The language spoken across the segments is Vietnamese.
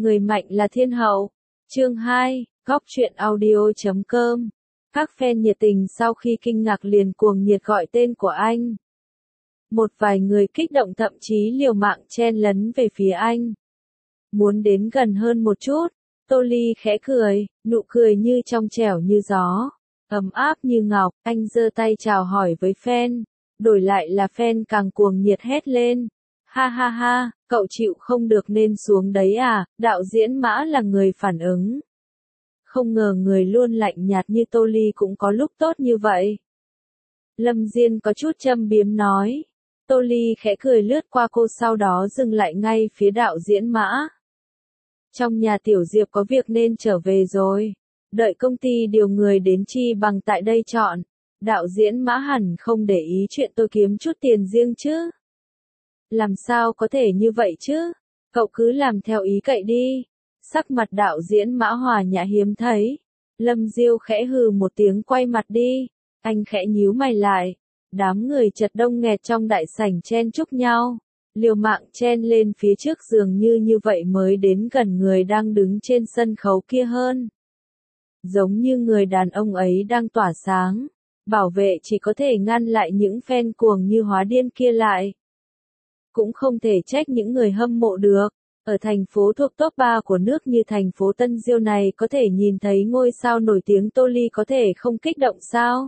Người mạnh là thiên hậu. Chương 2, Góc truyện audio.com. Các fan nhiệt tình sau khi kinh ngạc liền cuồng nhiệt gọi tên của anh. Một vài người kích động thậm chí liều mạng chen lấn về phía anh. Muốn đến gần hơn một chút, Tô Ly khẽ cười, nụ cười như trong trẻo như gió, ấm áp như ngọc, anh giơ tay chào hỏi với fan, đổi lại là fan càng cuồng nhiệt hét lên. Ha ha ha, cậu chịu không được nên xuống đấy à, đạo diễn Mã là người phản ứng. Không ngờ người luôn lạnh nhạt như Tô Ly cũng có lúc tốt như vậy. Lâm Diên có chút châm biếm nói. Tô Ly khẽ cười lướt qua cô sau đó dừng lại ngay phía đạo diễn Mã. Trong nhà Tiểu Diệp có việc nên trở về rồi. Đợi công ty điều người đến chi bằng tại đây chọn. Đạo diễn Mã hẳn không để ý chuyện tôi kiếm chút tiền riêng chứ. Làm sao có thể như vậy chứ? Cậu cứ làm theo ý cậy đi. Sắc mặt đạo diễn Mã hòa nhã hiếm thấy. Lâm Diêu khẽ hừ một tiếng quay mặt đi. Anh khẽ nhíu mày lại. Đám người chật đông nghẹt trong đại sảnh chen chúc nhau. Liều mạng chen lên phía trước dường như vậy mới đến gần người đang đứng trên sân khấu kia hơn. Giống như người đàn ông ấy đang tỏa sáng. Bảo vệ chỉ có thể ngăn lại những fan cuồng như hóa điên kia lại. Cũng không thể trách những người hâm mộ được. Ở thành phố thuộc top 3 của nước như thành phố Tân Diêu này có thể nhìn thấy ngôi sao nổi tiếng Tô Ly có thể không kích động sao?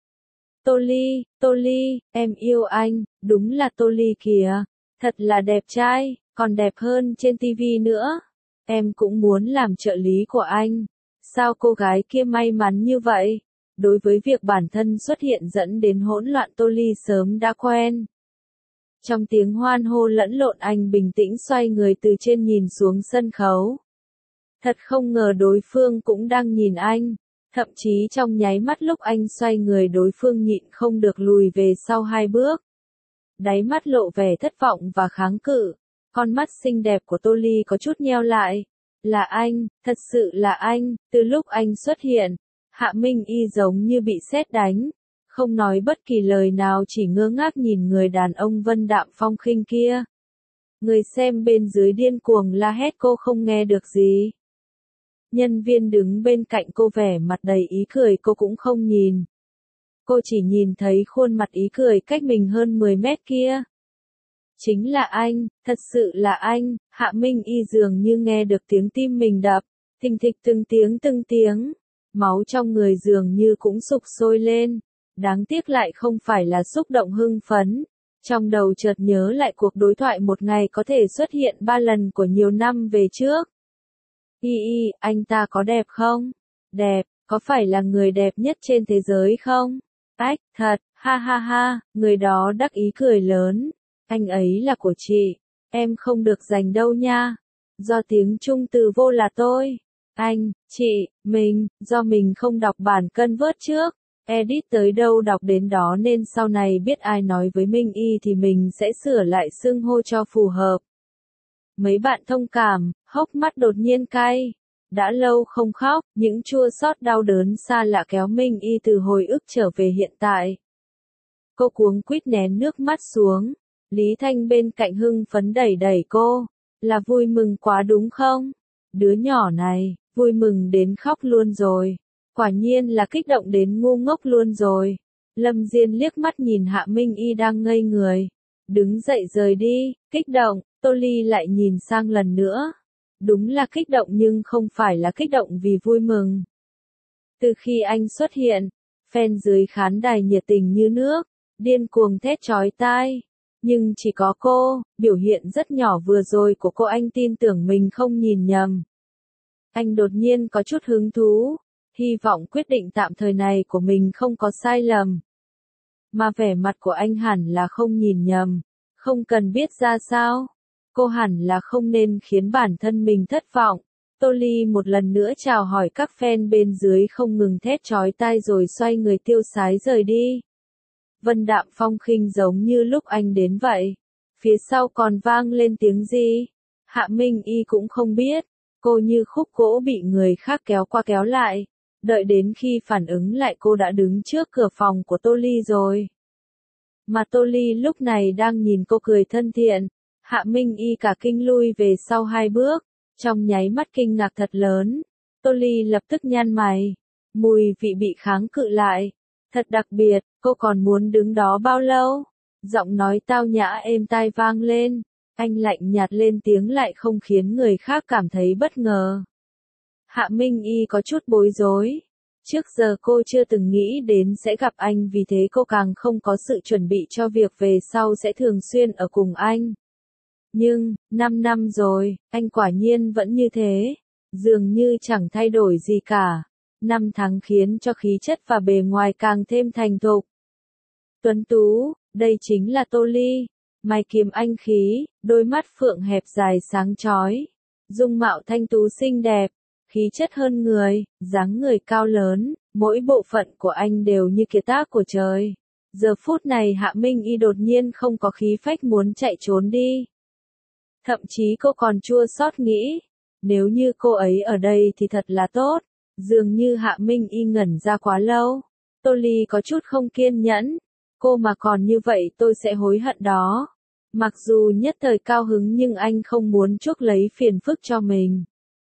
Tô Ly, em yêu anh, đúng là Tô Ly kìa. Thật là đẹp trai, còn đẹp hơn trên TV nữa. Em cũng muốn làm trợ lý của anh. Sao cô gái kia may mắn như vậy? Đối với việc bản thân xuất hiện dẫn đến hỗn loạn Tô Ly sớm đã quen. Trong tiếng hoan hô lẫn lộn anh bình tĩnh xoay người từ trên nhìn xuống sân khấu. Thật không ngờ đối phương cũng đang nhìn anh. Thậm chí trong nháy mắt lúc anh xoay người đối phương nhịn không được lùi về sau 2 bước. Đáy mắt lộ vẻ thất vọng và kháng cự. Con mắt xinh đẹp của Tô Ly có chút nheo lại. Là anh, thật sự là anh, từ lúc anh xuất hiện. Hạ Minh Y giống như bị sét đánh. Không nói bất kỳ lời nào chỉ ngơ ngác nhìn người đàn ông vân đạm phong khinh kia. Người xem bên dưới điên cuồng la hét cô không nghe được gì. Nhân viên đứng bên cạnh cô vẻ mặt đầy ý cười cô cũng không nhìn. Cô chỉ nhìn thấy khuôn mặt ý cười cách mình hơn 10 mét kia. Chính là anh, thật sự là anh, Hạ Minh Y dường như nghe được tiếng tim mình đập, thình thịch từng tiếng. Máu trong người dường như cũng sục sôi lên. Đáng tiếc lại không phải là xúc động hưng phấn. Trong đầu chợt nhớ lại cuộc đối thoại một ngày có thể xuất hiện 3 lần của nhiều năm về trước. Anh ta có đẹp không? Đẹp, có phải là người đẹp nhất trên thế giới không? Ách, thật, ha ha ha, người đó đắc ý cười lớn. Anh ấy là của chị, em không được giành đâu nha. Do tiếng Trung từ vô là tôi. Anh, chị, mình, do mình không đọc bản cân vớt trước. Edit tới đâu đọc đến đó nên sau này biết ai nói với Minh Y thì mình sẽ sửa lại xưng hô cho phù hợp. Mấy bạn thông cảm, hốc mắt đột nhiên cay. Đã lâu không khóc, những chua xót đau đớn xa lạ kéo Minh Y từ hồi ức trở về hiện tại. Cô cuống quýt nén nước mắt xuống. Lý Thanh bên cạnh hưng phấn đẩy cô. Là vui mừng quá đúng không? Đứa nhỏ này, vui mừng đến khóc luôn rồi. Quả nhiên là kích động đến ngu ngốc luôn rồi. Lâm Diên liếc mắt nhìn Hạ Minh Y đang ngây người. Đứng dậy rời đi, kích động, Tô Ly lại nhìn sang lần nữa. Đúng là kích động nhưng không phải là kích động vì vui mừng. Từ khi anh xuất hiện, fan dưới khán đài nhiệt tình như nước, điên cuồng thét chói tai. Nhưng chỉ có cô, biểu hiện rất nhỏ vừa rồi của cô anh tin tưởng mình không nhìn nhầm. Anh đột nhiên có chút hứng thú. Hy vọng quyết định tạm thời này của mình không có sai lầm. Mà vẻ mặt của anh hẳn là không nhìn nhầm. Không cần biết ra sao. Cô hẳn là không nên khiến bản thân mình thất vọng. Tô Ly một lần nữa chào hỏi các fan bên dưới không ngừng thét chói tai rồi xoay người tiêu sái rời đi. Vân đạm phong khinh giống như lúc anh đến vậy. Phía sau còn vang lên tiếng gì? Hạ Minh Y cũng không biết. Cô như khúc gỗ bị người khác kéo qua kéo lại. Đợi đến khi phản ứng lại cô đã đứng trước cửa phòng của Tô Ly rồi. Mà Tô Ly lúc này đang nhìn cô cười thân thiện. Hạ Minh Y cả kinh lui về sau 2 bước. Trong nháy mắt kinh ngạc thật lớn, Tô Ly lập tức nhăn mày. Mùi vị bị kháng cự lại. Thật đặc biệt, cô còn muốn đứng đó bao lâu? Giọng nói tao nhã êm tai vang lên. Anh lạnh nhạt lên tiếng lại không khiến người khác cảm thấy bất ngờ. Hạ Minh Y có chút bối rối. Trước giờ cô chưa từng nghĩ đến sẽ gặp anh, vì thế cô càng không có sự chuẩn bị cho việc về sau sẽ thường xuyên ở cùng anh. Nhưng, 5 năm rồi, anh quả nhiên vẫn như thế. Dường như chẳng thay đổi gì cả. 5 tháng khiến cho khí chất và bề ngoài càng thêm thành thục. Tuấn tú, đây chính là Tô Ly. Mày kiếm anh khí, đôi mắt phượng hẹp dài sáng chói. Dung mạo thanh tú xinh đẹp, khí chất hơn người, dáng người cao lớn, mỗi bộ phận của anh đều như kiệt tác của trời. Giờ phút này Hạ Minh Y đột nhiên không có khí phách muốn chạy trốn đi. Thậm chí cô còn chua xót nghĩ, nếu như cô ấy ở đây thì thật là tốt. Dường như Hạ Minh Y ngẩn ra quá lâu. Tô Ly có chút không kiên nhẫn. Cô mà còn như vậy tôi sẽ hối hận đó. Mặc dù nhất thời cao hứng nhưng anh không muốn chuốc lấy phiền phức cho mình.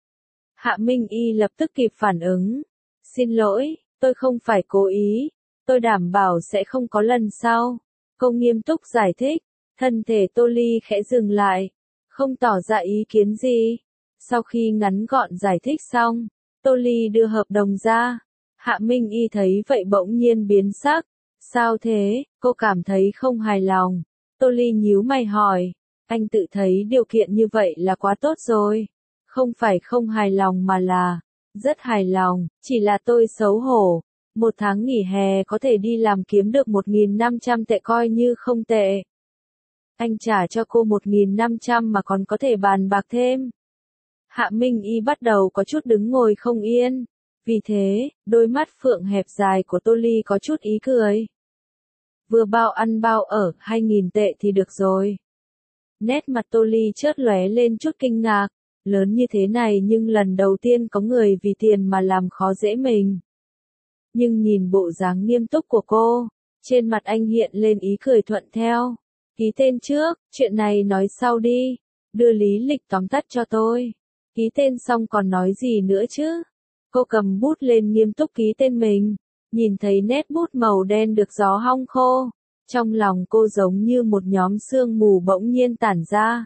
Hạ Minh Y lập tức kịp phản ứng. Xin lỗi, tôi không phải cố ý. Tôi đảm bảo sẽ không có lần sau. Cô nghiêm túc giải thích. Thân thể Tô Ly khẽ dừng lại. Không tỏ ra ý kiến gì. Sau khi ngắn gọn giải thích xong, Tô Ly đưa hợp đồng ra. Hạ Minh Y thấy vậy bỗng nhiên biến sắc. Sao thế, cô cảm thấy không hài lòng. Tô Ly nhíu mày hỏi. Anh tự thấy điều kiện như vậy là quá tốt rồi. Không phải không hài lòng mà là rất hài lòng, chỉ là tôi xấu hổ. 1 tháng nghỉ hè có thể đi làm kiếm được 1.500 tệ coi như không tệ. Anh trả cho cô 1.500 mà còn có thể bàn bạc thêm. Hạ Minh Y bắt đầu có chút đứng ngồi không yên. Vì thế, đôi mắt phượng hẹp dài của Tô Ly có chút ý cười. Vừa bao ăn bao ở, 2.000 tệ thì được rồi. Nét mặt Tô Ly chớp lóe lên chút kinh ngạc. Lớn như thế này nhưng lần đầu tiên có người vì tiền mà làm khó dễ mình. Nhưng nhìn bộ dáng nghiêm túc của cô, trên mặt anh hiện lên ý cười thuận theo. Ký tên trước, chuyện này nói sau đi. Đưa lý lịch tóm tắt cho tôi. Ký tên xong còn nói gì nữa chứ? Cô cầm bút lên nghiêm túc ký tên mình. Nhìn thấy nét bút màu đen được gió hong khô. Trong lòng cô giống như một nhóm sương mù bỗng nhiên tản ra.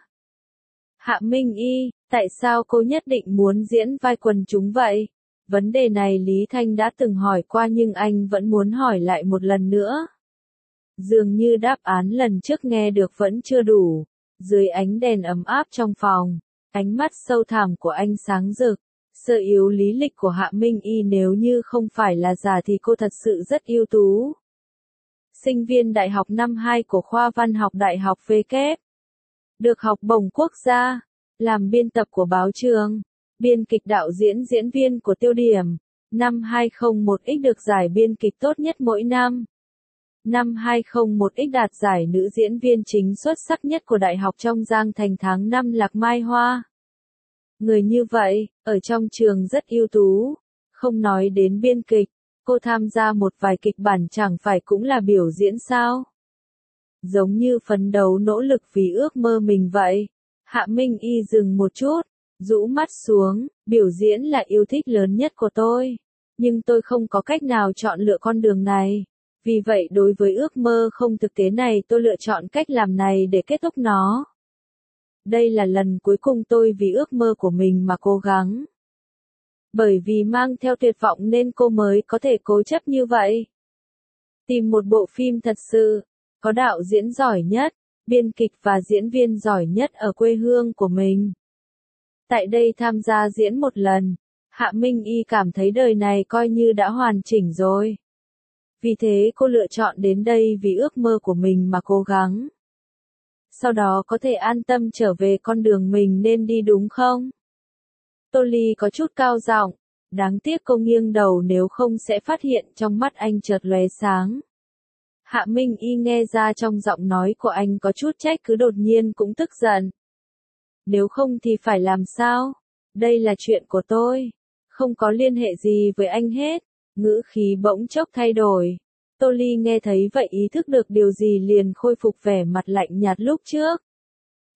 Hạ Minh Y, tại sao cô nhất định muốn diễn vai quần chúng vậy? Vấn đề này Lý Thanh đã từng hỏi qua nhưng anh vẫn muốn hỏi lại một lần nữa. Dường như đáp án lần trước nghe được vẫn chưa đủ. Dưới ánh đèn ấm áp trong phòng, ánh mắt sâu thẳm của anh sáng rực. Sơ yếu lý lịch của Hạ Minh Y nếu như không phải là giả thì cô thật sự rất ưu tú. Sinh viên đại học năm 2 của khoa văn học Đại học VK. Được học bổng quốc gia, làm biên tập của báo trường, biên kịch đạo diễn diễn viên của Tiêu Điểm. Năm 2001X được giải biên kịch tốt nhất mỗi năm. Năm 2001X đạt giải nữ diễn viên chính xuất sắc nhất của Đại học Trong Giang Thành tháng 5 Lạc Mai Hoa. Người như vậy, ở trong trường rất ưu tú. Không nói đến biên kịch, cô tham gia một vài kịch bản chẳng phải cũng là biểu diễn sao? Giống như phấn đấu nỗ lực vì ước mơ mình vậy. Hạ Minh Y dừng một chút, rũ mắt xuống, biểu diễn là yêu thích lớn nhất của tôi. Nhưng tôi không có cách nào chọn lựa con đường này. Vì vậy đối với ước mơ không thực tế này tôi lựa chọn cách làm này để kết thúc nó. Đây là lần cuối cùng tôi vì ước mơ của mình mà cố gắng. Bởi vì mang theo tuyệt vọng nên cô mới có thể cố chấp như vậy. Tìm một bộ phim thật sự, có đạo diễn giỏi nhất, biên kịch và diễn viên giỏi nhất ở quê hương của mình. Tại đây tham gia diễn một lần, Hạ Minh Y cảm thấy đời này coi như đã hoàn chỉnh rồi. Vì thế cô lựa chọn đến đây vì ước mơ của mình mà cố gắng. Sau đó có thể an tâm trở về con đường mình nên đi đúng không? Tô Ly có chút cao giọng, đáng tiếc cô nghiêng đầu nếu không sẽ phát hiện trong mắt anh chợt lóe sáng. Hạ Minh Y nghe ra trong giọng nói của anh có chút trách cứ đột nhiên cũng tức giận. Nếu không thì phải làm sao? Đây là chuyện của tôi, không có liên hệ gì với anh hết. Ngữ khí bỗng chốc thay đổi. Tô Ly nghe thấy vậy ý thức được điều gì liền khôi phục vẻ mặt lạnh nhạt lúc trước.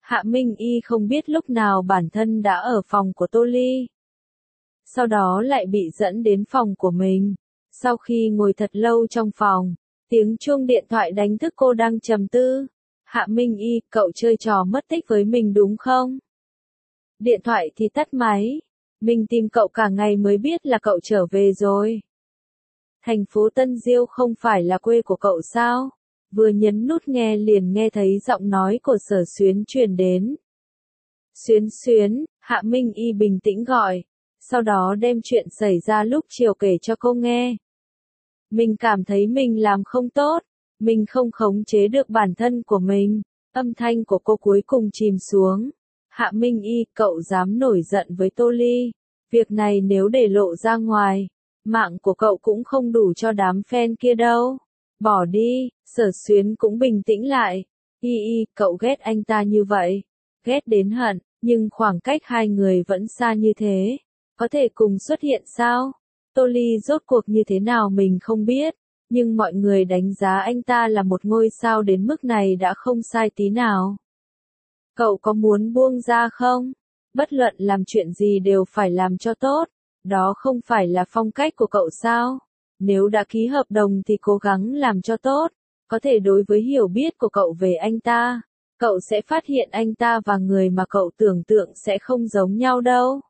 Hạ Minh Y không biết lúc nào bản thân đã ở phòng của Tô Ly. Sau đó lại bị dẫn đến phòng của mình. Sau khi ngồi thật lâu trong phòng, tiếng chuông điện thoại đánh thức cô đang trầm tư. Hạ Minh Y, cậu chơi trò mất tích với mình đúng không? Điện thoại thì tắt máy. Mình tìm cậu cả ngày mới biết là cậu trở về rồi. Thành phố Tân Diêu không phải là quê của cậu sao? Vừa nhấn nút nghe liền nghe thấy giọng nói của Sở Xuyến truyền đến. Xuyến Xuyến, Hạ Minh Y bình tĩnh gọi. Sau đó đem chuyện xảy ra lúc chiều kể cho cô nghe. Mình cảm thấy mình làm không tốt. Mình không khống chế được bản thân của mình. Âm thanh của cô cuối cùng chìm xuống. Hạ Minh Y, cậu dám nổi giận với Tô Ly. Việc này nếu để lộ ra ngoài, mạng của cậu cũng không đủ cho đám fan kia đâu. Bỏ đi. Sở Xuyến cũng bình tĩnh lại. Y, cậu ghét anh ta như vậy. Ghét đến hận, nhưng khoảng cách hai người vẫn xa như thế. Có thể cùng xuất hiện sao? Tô Ly rốt cuộc như thế nào mình không biết. Nhưng mọi người đánh giá anh ta là một ngôi sao đến mức này đã không sai tí nào. Cậu có muốn buông ra không? Bất luận làm chuyện gì đều phải làm cho tốt. Đó không phải là phong cách của cậu sao? Nếu đã ký hợp đồng thì cố gắng làm cho tốt. Có thể đối với hiểu biết của cậu về anh ta, cậu sẽ phát hiện anh ta và người mà cậu tưởng tượng sẽ không giống nhau đâu.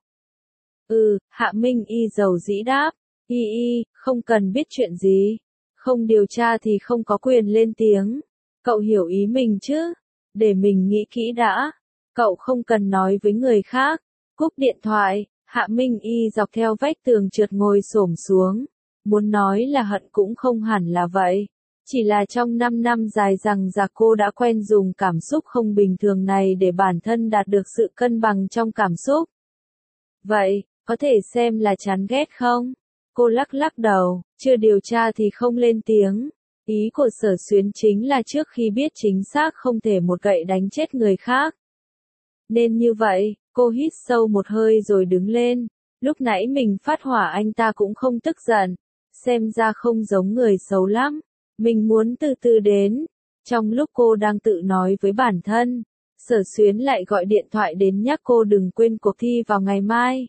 Hạ Minh Y dầu dĩ đáp. Không cần biết chuyện gì. Không điều tra thì không có quyền lên tiếng. Cậu hiểu ý mình chứ? Để mình nghĩ kỹ đã. Cậu không cần nói với người khác. Cúp điện thoại, Hạ Minh Y dọc theo vách tường trượt ngồi xổm xuống. Muốn nói là hận cũng không hẳn là vậy. Chỉ là trong 5 năm dài rằng giặc cô đã quen dùng cảm xúc không bình thường này để bản thân đạt được sự cân bằng trong cảm xúc. Vậy, có thể xem là chán ghét không? Cô lắc lắc đầu, chưa điều tra thì không lên tiếng. Ý của Sở Xuyến chính là trước khi biết chính xác không thể một gậy đánh chết người khác. Nên như vậy, cô hít sâu một hơi rồi đứng lên. Lúc nãy mình phát hỏa anh ta cũng không tức giận. Xem ra không giống người xấu lắm. Mình muốn từ từ đến. Trong lúc cô đang tự nói với bản thân, Sở Xuyến lại gọi điện thoại đến nhắc cô đừng quên cuộc thi vào ngày mai.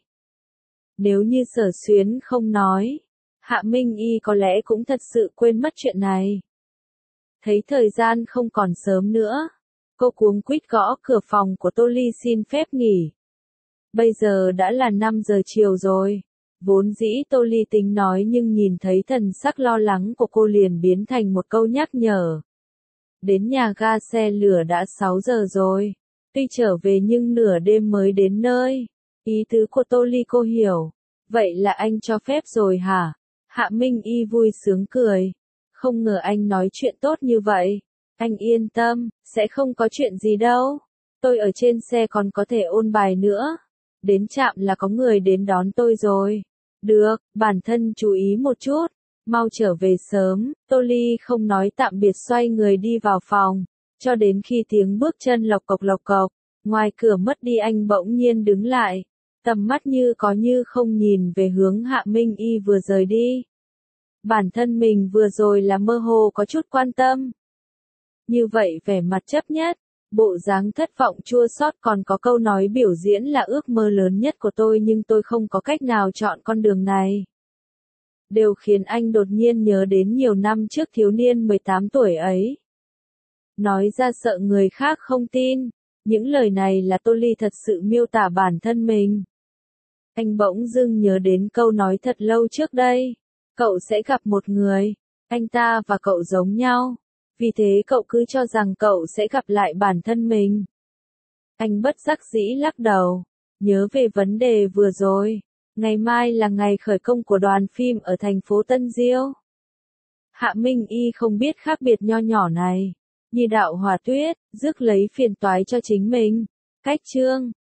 Nếu như Sở Xuyến không nói, Hạ Minh Y có lẽ cũng thật sự quên mất chuyện này. Thấy thời gian không còn sớm nữa, cô cuống quýt gõ cửa phòng của Tô Ly xin phép nghỉ. Bây giờ đã là 5 giờ chiều rồi. Vốn dĩ Tô Ly tính nói nhưng nhìn thấy thần sắc lo lắng của cô liền biến thành một câu nhắc nhở. Đến nhà ga xe lửa đã 6 giờ rồi. Tuy trở về nhưng nửa đêm mới đến nơi. Ý tứ của Tô Ly cô hiểu. Vậy là anh cho phép rồi hả? Hạ Minh Y vui sướng cười. Không ngờ anh nói chuyện tốt như vậy. Anh yên tâm, sẽ không có chuyện gì đâu. Tôi ở trên xe còn có thể ôn bài nữa. Đến trạm là có người đến đón tôi rồi. Được, bản thân chú ý một chút. Mau trở về sớm. Tô Ly không nói tạm biệt xoay người đi vào phòng. Cho đến khi tiếng bước chân lộc cộc. Ngoài cửa mất đi anh bỗng nhiên đứng lại. Tầm mắt như có như không nhìn về hướng Hạ Minh Y vừa rời đi. Bản thân mình vừa rồi là mơ hồ có chút quan tâm. Như vậy vẻ mặt chấp nhất, bộ dáng thất vọng chua xót còn có câu nói biểu diễn là ước mơ lớn nhất của tôi nhưng tôi không có cách nào chọn con đường này. Đều khiến anh đột nhiên nhớ đến nhiều năm trước thiếu niên 18 tuổi ấy. Nói ra sợ người khác không tin, những lời này là Tô Ly thật sự miêu tả bản thân mình. Anh bỗng dưng nhớ đến câu nói thật lâu trước đây. Cậu sẽ gặp một người, anh ta và cậu giống nhau. Vì thế cậu cứ cho rằng cậu sẽ gặp lại bản thân mình. Anh bất đắc dĩ lắc đầu, nhớ về vấn đề vừa rồi. Ngày mai là ngày khởi công của đoàn phim ở thành phố Tân Diêu. Hạ Minh Y không biết khác biệt nho nhỏ này. Nhi đạo hòa tuyết, rước lấy phiền toái cho chính mình. Cách chương